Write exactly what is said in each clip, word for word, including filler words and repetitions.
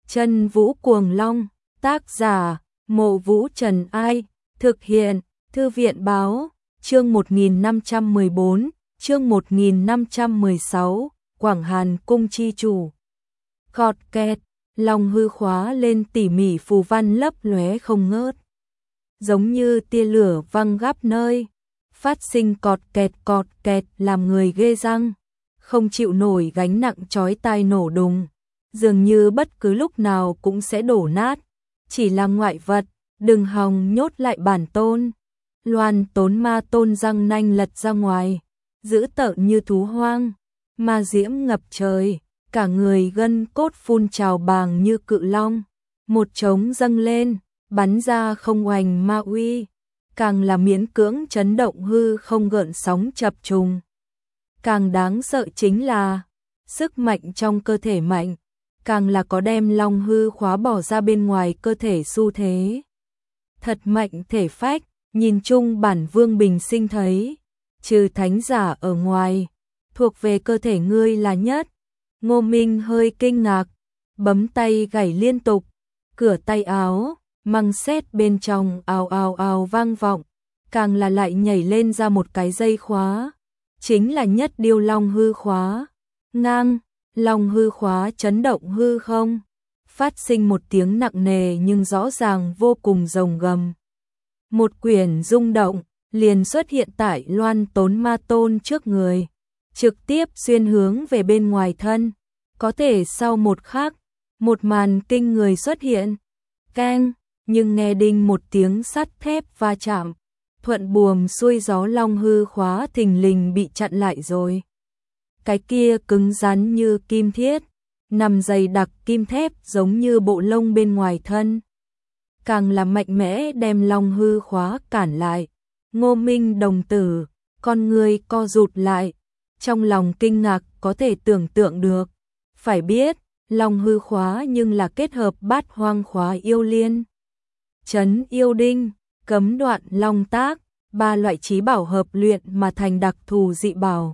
Chân Vũ Cuồng Long, tác giả, Mộ Vũ Trần Ai, thực hiện, Thư viện Báo, chương một nghìn năm trăm mười bốn, chương một nghìn năm trăm mười sáu, Quảng Hàn Cung chi chủ. Cọt kẹt, long hư khóa lên tỉ mỉ phù văn lấp lóe không ngớt. Giống như tia lửa văng gắp nơi, phát sinh cọt kẹt cọt kẹt làm người ghê răng, không chịu nổi gánh nặng chói tai nổ đùng, dường như bất cứ lúc nào cũng sẽ đổ nát. Chỉ là ngoại vật, đừng hòng nhốt lại bản tôn. Loan Tốn Ma Tôn răng nanh lật ra ngoài, dữ tợn như thú hoang, ma diễm ngập trời, cả người gân cốt phun trào bàng như cự long, một trống dâng lên, bắn ra không oành ma uy, càng là miễn cưỡng chấn động hư không gợn sóng chập trùng. Càng đáng sợ chính là sức mạnh trong cơ thể mạnh, càng là có đem long hư khóa bỏ ra bên ngoài cơ thể xu thế. Thật mạnh thể phách, nhìn chung bản Vương bình sinh thấy, trừ thánh giả ở ngoài, thuộc về cơ thể ngươi là nhất. Ngô Minh hơi kinh ngạc, bấm tay gảy liên tục, cửa tay áo, măng sét bên trong ào ào ào vang vọng, càng là lại nhảy lên ra một cái dây khóa, chính là nhất điêu long hư khóa. Ngang, long hư khóa chấn động hư không, phát sinh một tiếng nặng nề nhưng rõ ràng vô cùng rồng gầm. Một quyển rung động, liền xuất hiện tại Loan Tốn Ma Tôn trước người, trực tiếp xuyên hướng về bên ngoài thân. Có thể sau một khắc, một màn kinh người xuất hiện. Keng, nhưng nghe đinh một tiếng sắt thép va chạm, thuận buồm xuôi gió long hư khóa thình lình bị chặn lại rồi. Cái kia cứng rắn như kim thiết, nằm dày đặc kim thép giống như bộ lông bên ngoài thân, càng là mạnh mẽ đem long hư khóa cản lại. Ngô Minh đồng tử, con người co rụt lại, trong lòng kinh ngạc có thể tưởng tượng được. Phải biết, long hư khóa nhưng là kết hợp bát hoang khóa yêu liên, trấn yêu đinh, cấm đoạn long tác, ba loại chí bảo hợp luyện mà thành đặc thù dị bảo.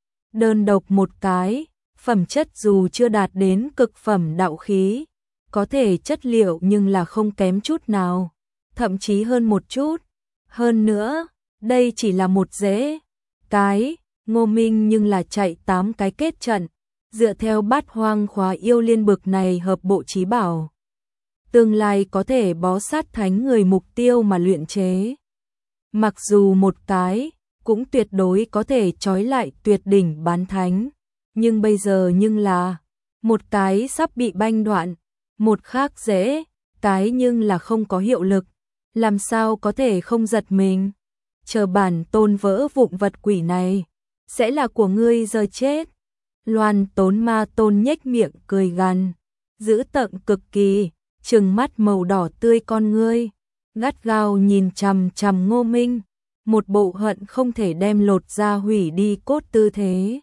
Đơn độc một cái, phẩm chất dù chưa đạt đến cực phẩm đạo khí, có thể chất liệu nhưng là không kém chút nào, thậm chí hơn một chút. Hơn nữa, đây chỉ là một dễ cái, Ngô Minh nhưng là chạy tám cái kết trận, dựa theo bát hoang khóa yêu liên bực này hợp bộ chí bảo, tương lai có thể bó sát thánh người mục tiêu mà luyện chế. Mặc dù một cái, cũng tuyệt đối có thể trói lại tuyệt đỉnh bán thánh, nhưng bây giờ nhưng là một cái sắp bị banh đoạn, một khác dễ cái nhưng là không có hiệu lực, làm sao có thể không giật mình. Chờ bản tôn vỡ vụn vật quỷ này, sẽ là của ngươi giờ chết. Loan Tốn Ma Tôn nhếch miệng cười gằn, dữ tợn cực kỳ, trừng mắt màu đỏ tươi con ngươi, gắt gao nhìn chằm chằm Ngô Minh, một bộ hận không thể đem lột ra hủy đi cốt tư thế.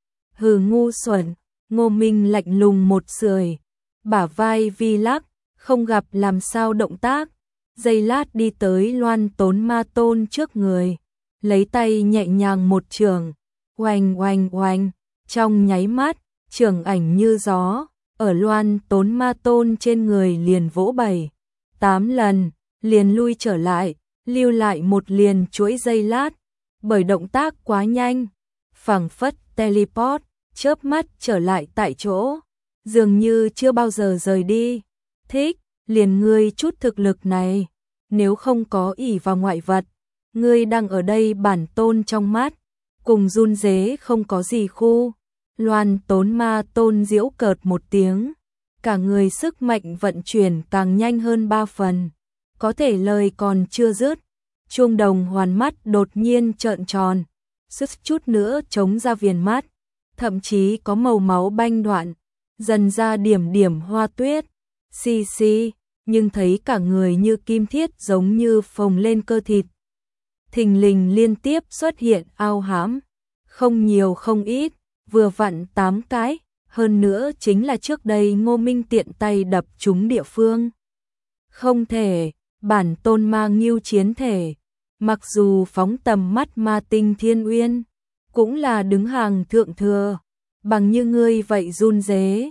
Hừ ngu xuẩn, Ngô Minh lạnh lùng một sưởi, bả vai vi lắc, không gặp làm sao động tác, giây lát đi tới Loan Tốn Ma Tôn trước người, lấy tay nhẹ nhàng một trường, oanh oanh oanh, trong nháy mắt, trường ảnh như gió, ở Loan Tốn Ma Tôn trên người liền vỗ bảy, tám lần, liền lui trở lại, lưu lại một liền chuỗi giây lát, bởi động tác quá nhanh, phảng phất teleport, chớp mắt trở lại tại chỗ, dường như chưa bao giờ rời đi. Thích, liền ngươi chút thực lực này, nếu không có ỷ vào ngoại vật, ngươi đang ở đây bản tôn trong mắt, cùng run rế không có gì khu. Loan Tốn Ma Tôn giễu cợt một tiếng, cả người sức mạnh vận chuyển càng nhanh hơn ba phần, có thể lời còn chưa dứt, chuông đồng hoàn mắt đột nhiên trợn tròn, sức chút nữa chống ra viền mắt, thậm chí có màu máu banh đoạn, dần ra điểm điểm hoa tuyết, xì xì, nhưng thấy cả người như kim thiết giống như phồng lên cơ thịt. Thình lình liên tiếp xuất hiện ao hãm, không nhiều không ít, vừa vặn tám cái, hơn nữa chính là trước đây Ngô Minh tiện tay đập trúng địa phương. Không thể, bản tôn ma ngưu chiến thể, mặc dù phóng tầm mắt ma tinh thiên uyên, cũng là đứng hàng thượng thừa, bằng như ngươi vậy run rế,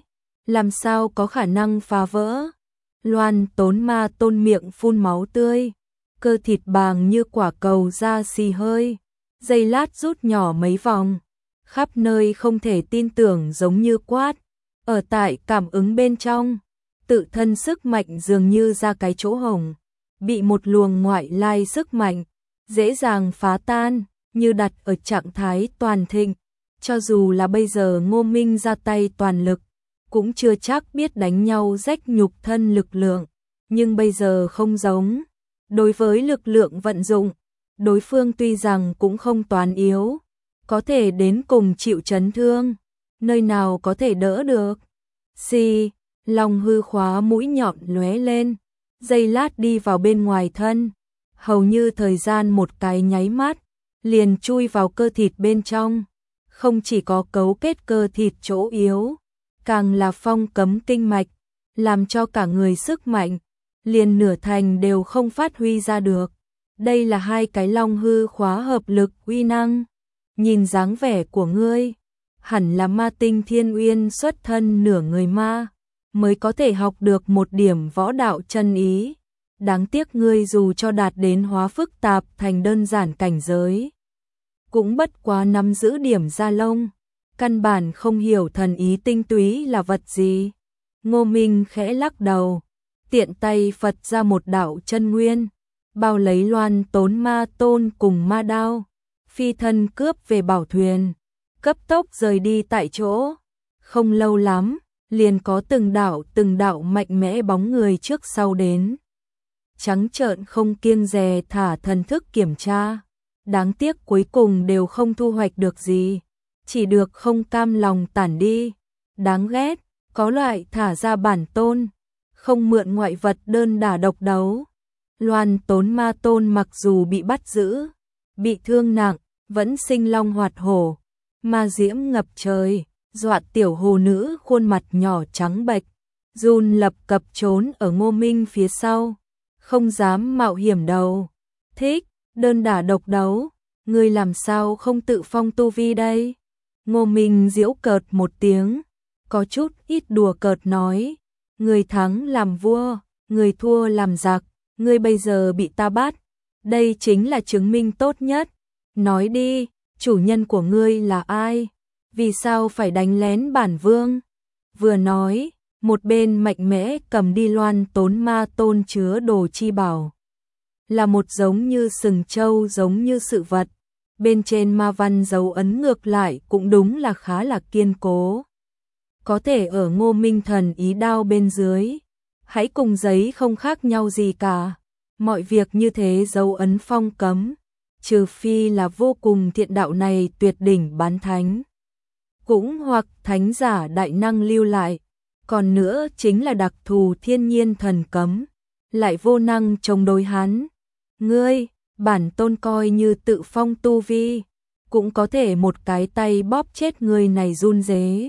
làm sao có khả năng phá vỡ. Loan Tốn Ma Tôn miệng phun máu tươi, cơ thịt bàng như quả cầu ra xì hơi, giây lát rút nhỏ mấy vòng, khắp nơi không thể tin tưởng giống như quát, ở tại cảm ứng bên trong, tự thân sức mạnh dường như ra cái chỗ hổng, bị một luồng ngoại lai sức mạnh, dễ dàng phá tan, như đặt ở trạng thái toàn thịnh, cho dù là bây giờ Ngô Minh ra tay toàn lực, cũng chưa chắc biết đánh nhau rách nhục thân lực lượng, nhưng bây giờ không giống. Đối với lực lượng vận dụng, đối phương tuy rằng cũng không toán yếu, có thể đến cùng chịu chấn thương, nơi nào có thể đỡ được. Xì, lòng hư khóa mũi nhọn lóe lên, giây lát đi vào bên ngoài thân, hầu như thời gian một cái nháy mắt, liền chui vào cơ thịt bên trong, không chỉ có cấu kết cơ thịt chỗ yếu, càng là phong cấm kinh mạch, làm cho cả người sức mạnh, liền nửa thành đều không phát huy ra được. Đây là hai cái long hư khóa hợp lực uy năng. Nhìn dáng vẻ của ngươi, hẳn là ma tinh thiên uyên xuất thân nửa người ma, mới có thể học được một điểm võ đạo chân ý. Đáng tiếc ngươi dù cho đạt đến hóa phức tạp thành đơn giản cảnh giới, cũng bất quá nắm giữ điểm da lông, căn bản không hiểu thần ý tinh túy là vật gì. Ngô Minh khẽ lắc đầu, tiện tay phật ra một đạo chân nguyên, bao lấy Loan Tốn Ma Tôn cùng ma đao, phi thân cướp về bảo thuyền, cấp tốc rời đi tại chỗ. Không lâu lắm, liền có từng đạo từng đạo mạnh mẽ bóng người trước sau đến, trắng trợn không kiêng dè thả thần thức kiểm tra. Đáng tiếc cuối cùng đều không thu hoạch được gì, chỉ được không cam lòng tản đi. Đáng ghét, có loại thả ra bản tôn, không mượn ngoại vật đơn đả độc đấu. Loan Tốn Ma Tôn mặc dù bị bắt giữ, bị thương nặng, vẫn sinh long hoạt hổ, ma diễm ngập trời, dọa tiểu hồ nữ khuôn mặt nhỏ trắng bệch, run lập cập trốn ở Ngô Minh phía sau, không dám mạo hiểm đầu. Thích, đơn đả độc đấu, ngươi làm sao không tự phong tu vi đây? Ngô Minh giễu cợt một tiếng, có chút ít đùa cợt nói, người thắng làm vua, người thua làm giặc, ngươi bây giờ bị ta bắt, đây chính là chứng minh tốt nhất. Nói đi, chủ nhân của ngươi là ai? Vì sao phải đánh lén bản vương? Vừa nói, một bên mạnh mẽ cầm đi Loan Tốn Ma Tôn chứa đồ chi bảo. Là một giống như sừng trâu giống như sự vật, bên trên ma văn dấu ấn ngược lại cũng đúng là khá là kiên cố. Có thể ở Ngô Minh thần ý đao bên dưới, hãy cùng giấy không khác nhau gì cả. Mọi việc như thế dấu ấn phong cấm, trừ phi là vô cùng thiện đạo này tuyệt đỉnh bán thánh, cũng hoặc thánh giả đại năng lưu lại, còn nữa chính là đặc thù thiên nhiên thần cấm, lại vô năng chống đối hắn. Ngươi, bản tôn coi như tự phong tu vi, cũng có thể một cái tay bóp chết người này run rế.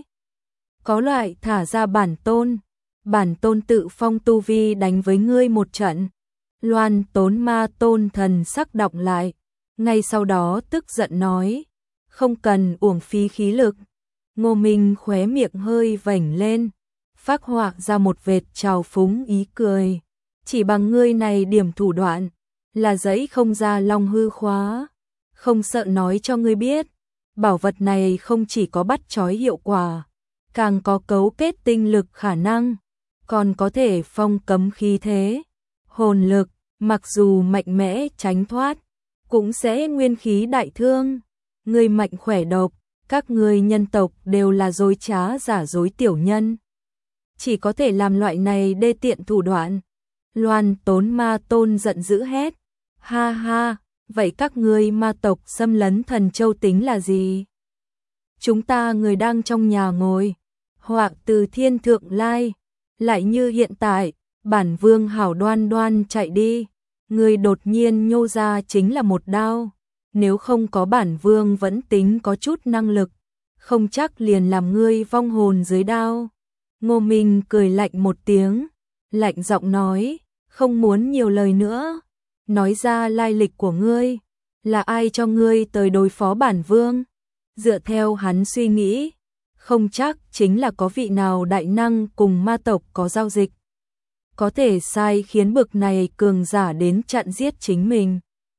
Có loại thả ra bản tôn, bản tôn tự phong tu vi đánh với ngươi một trận. Loan Tốn Ma Tôn thần sắc động lại, ngay sau đó tức giận nói, không cần uổng phí khí lực. Ngô Minh khóe miệng hơi vểnh lên, phác họa ra một vệt trào phúng ý cười, chỉ bằng ngươi này điểm thủ đoạn, là giấy không ra long hư khóa, không sợ nói cho ngươi biết, bảo vật này không chỉ có bắt trói hiệu quả, càng có cấu kết tinh lực khả năng, còn có thể phong cấm khí thế, hồn lực, mặc dù mạnh mẽ tránh thoát, cũng sẽ nguyên khí đại thương. Ngươi mạnh khỏe độc, các ngươi nhân tộc đều là dối trá giả dối tiểu nhân, chỉ có thể làm loại này đê tiện thủ đoạn. Loan Tốn Ma Tôn giận dữ hét, ha ha, vậy các ngươi ma tộc xâm lấn Thần Châu tính là gì? Chúng ta người đang trong nhà ngồi, họa từ thiên thượng lai, lại như hiện tại, bản vương hảo đoan đoan chạy đi, người đột nhiên nhô ra chính là một đao, nếu không có bản vương vẫn tính có chút năng lực, không chắc liền làm ngươi vong hồn dưới đao. Ngô Minh cười lạnh một tiếng, lạnh giọng nói, không muốn nhiều lời nữa, nói ra lai lịch của ngươi, là ai cho ngươi tới đối phó bản vương? Dựa theo hắn suy nghĩ, không chắc chính là có vị nào đại năng cùng ma tộc có giao dịch. Có thể sai khiến bực này cường giả đến chặn giết chính mình.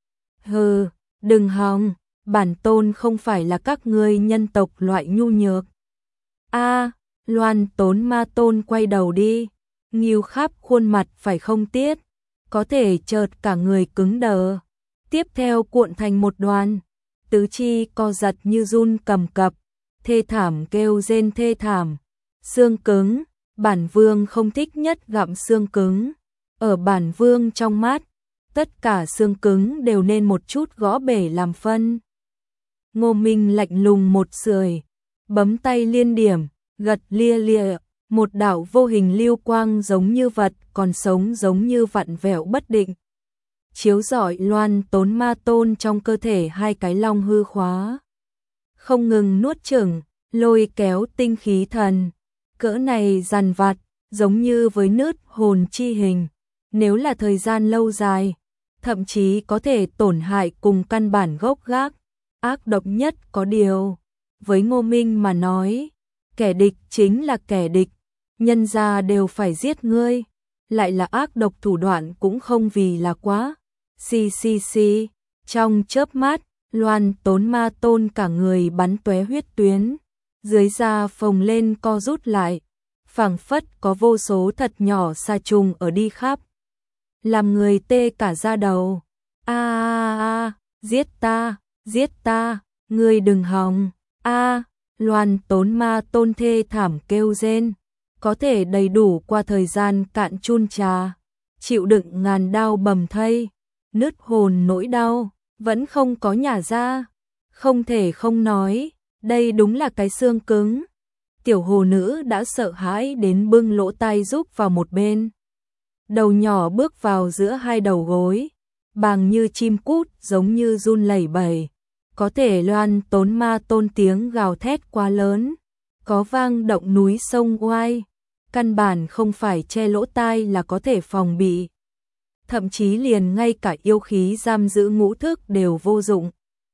Hừ, đừng hòng, bản tôn không phải là các ngươi nhân tộc loại nhu nhược. A, Loan Tốn Ma Tôn quay đầu đi, Ngưu khắp khuôn mặt phải không tiết, có thể chợt cả người cứng đờ, tiếp theo cuộn thành một đoàn, tứ chi co giật như run cầm cập, thê thảm kêu rên thê thảm, xương cứng, bản vương không thích nhất gặm xương cứng, ở bản vương trong mắt, tất cả xương cứng đều nên một chút gõ bể làm phân. Ngô Minh lạnh lùng một sưởi, bấm tay liên điểm, gật lia lia, một đạo vô hình lưu quang giống như vật còn sống giống như vặn vẹo bất định. Chiếu rọi Loan Tốn Ma Tôn trong cơ thể hai cái long hư khóa. Không ngừng nuốt chửng, lôi kéo tinh khí thần. Cỡ này dằn vặt, giống như với nứt hồn chi hình. Nếu là thời gian lâu dài, thậm chí có thể tổn hại cùng căn bản gốc gác. Ác độc nhất có điều, với Ngô Minh mà nói, kẻ địch chính là kẻ địch, nhân gia đều phải giết ngươi, lại là ác độc thủ đoạn cũng không vì là quá. Xì xì xì, trong chớp mắt, Loan Tốn Ma Tôn cả người bắn tóe huyết tuyến, dưới da phồng lên co rút lại, phảng phất có vô số thật nhỏ sa trùng ở đi khắp, làm người tê cả da đầu. A a a, giết ta, giết ta, ngươi đừng hòng. A, Loan Tốn Ma Tôn thê thảm kêu rên, có thể đầy đủ qua thời gian cạn chun trà, chịu đựng ngàn đau bầm thây, nứt hồn nỗi đau, vẫn không có nhả ra, không thể không nói, đây đúng là cái xương cứng. Tiểu hồ nữ đã sợ hãi đến bưng lỗ tai rúc vào một bên, đầu nhỏ bước vào giữa hai đầu gối, bàng như chim cút giống như run lẩy bẩy. Có thể Loan Tốn Ma Tôn tiếng gào thét quá lớn, có vang động núi sông oai, căn bản không phải che lỗ tai là có thể phòng bị. Thậm chí liền ngay cả yêu khí giam giữ ngũ thức đều vô dụng.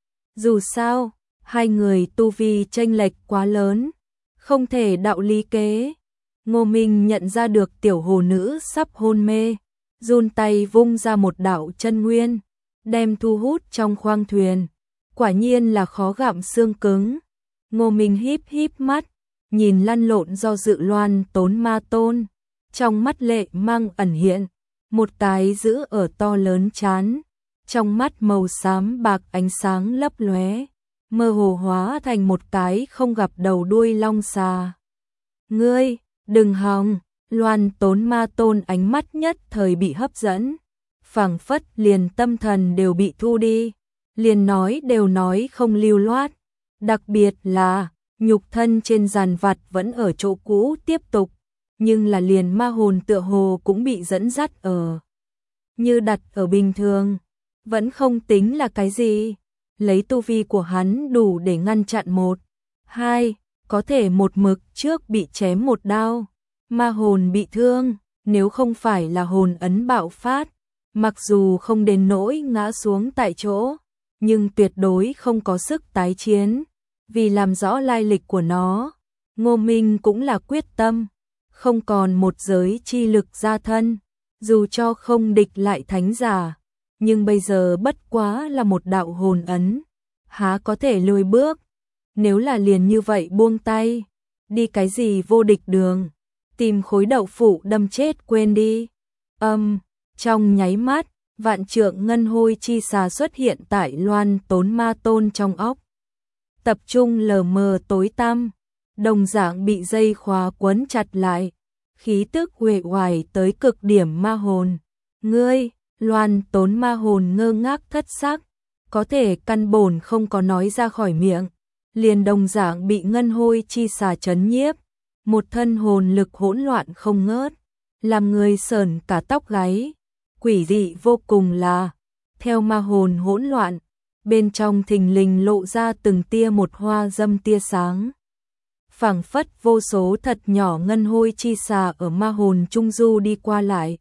Dù sao, hai người tu vi chênh lệch quá lớn, không thể đạo lý kế. Ngô Minh nhận ra được tiểu hồ nữ sắp hôn mê, run tay vung ra một đạo chân nguyên, đem thu hút trong khoang thuyền. Quả nhiên là khó gặm xương cứng. Ngô Minh híp híp mắt, nhìn lăn lộn do dự Loan Tốn Ma Tôn, trong mắt lệ mang ẩn hiện, một cái giữ ở to lớn chán, trong mắt màu xám bạc ánh sáng lấp lóe, mơ hồ hóa thành một cái không gặp đầu đuôi long xà. Ngươi, đừng hòng, Loan Tốn Ma Tôn ánh mắt nhất thời bị hấp dẫn, phảng phất liền tâm thần đều bị thu đi. Liền nói đều nói không lưu loát, đặc biệt là nhục thân trên giàn vặt vẫn ở chỗ cũ tiếp tục, nhưng là liền ma hồn tựa hồ cũng bị dẫn dắt ở. Như đặt ở bình thường, vẫn không tính là cái gì, lấy tu vi của hắn đủ để ngăn chặn một, hai, có thể một mực trước bị chém một đao, ma hồn bị thương, nếu không phải là hồn ấn bạo phát, mặc dù không đến nỗi ngã xuống tại chỗ, nhưng tuyệt đối không có sức tái chiến. Vì làm rõ lai lịch của nó, Ngô Minh cũng là quyết tâm, không còn một giới chi lực ra thân, dù cho không địch lại thánh giả, nhưng bây giờ bất quá là một đạo hồn ấn, há có thể lùi bước, nếu là liền như vậy buông tay, đi cái gì vô địch đường, tìm khối đậu phụ đâm chết quên đi. Âm, um, trong nháy mắt, vạn trượng ngân hôi chi xà xuất hiện tại Loan Tốn Ma Tôn trong óc. Tập trung lờ mờ tối tăm, đồng dạng bị dây khóa quấn chặt lại, khí tức uể oải tới cực điểm ma hồn. Ngươi, Loan Tốn ma hồn ngơ ngác thất sắc, có thể căn bổn không có nói ra khỏi miệng, liền đồng dạng bị ngân hôi chi xà chấn nhiếp, một thân hồn lực hỗn loạn không ngớt, làm người sởn cả tóc gáy. Quỷ dị vô cùng là, theo ma hồn hỗn loạn, bên trong thình lình lộ ra từng tia một hoa dâm tia sáng. Phảng phất vô số thật nhỏ ngân hôi chi xà ở ma hồn trung du đi qua lại.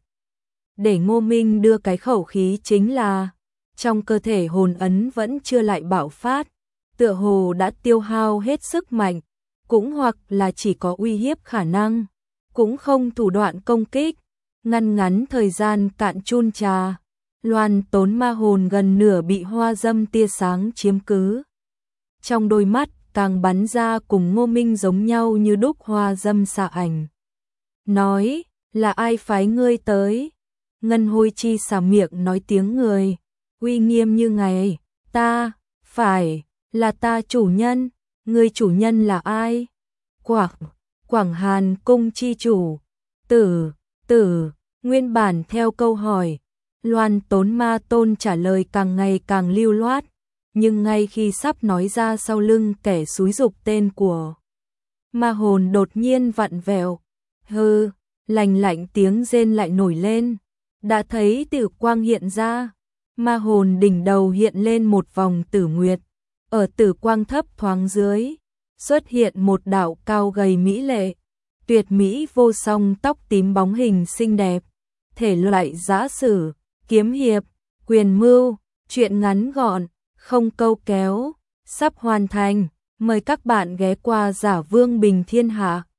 Để Ngô Minh đưa cái khẩu khí chính là, trong cơ thể hồn ấn vẫn chưa lại bạo phát, tựa hồ đã tiêu hao hết sức mạnh, cũng hoặc là chỉ có uy hiếp khả năng, cũng không thủ đoạn công kích, ngăn ngắn thời gian cạn chun trà. Loan Tốn ma hồn gần nửa bị hoa dâm tia sáng chiếm cứ. Trong đôi mắt càng bắn ra cùng Ngô Minh giống nhau như đúc hoa dâm xạ ảnh. Nói, là ai phái ngươi tới? Ngân Hôi Chi xả miệng nói tiếng người, uy nghiêm như ngày, ta, phải, là ta chủ nhân, người chủ nhân là ai? Quảng, Quảng Hàn cung chi chủ, tử, tử, nguyên bản theo câu hỏi, Loan Tốn ma tôn trả lời càng ngày càng lưu loát, nhưng ngay khi sắp nói ra sau lưng kẻ xúi dục tên của ma hồn đột nhiên vặn vẹo, hư, lành lạnh tiếng rên lại nổi lên, đã thấy tử quang hiện ra, ma hồn đỉnh đầu hiện lên một vòng tử nguyệt, ở tử quang thấp thoáng dưới, xuất hiện một đạo cao gầy mỹ lệ, tuyệt mỹ vô song tóc tím bóng hình xinh đẹp, thể loại giã sử, kiếm hiệp, quyền mưu, truyện ngắn gọn, không câu kéo, sắp hoàn thành, mời các bạn ghé qua Giả Vương Bình Thiên Hạ.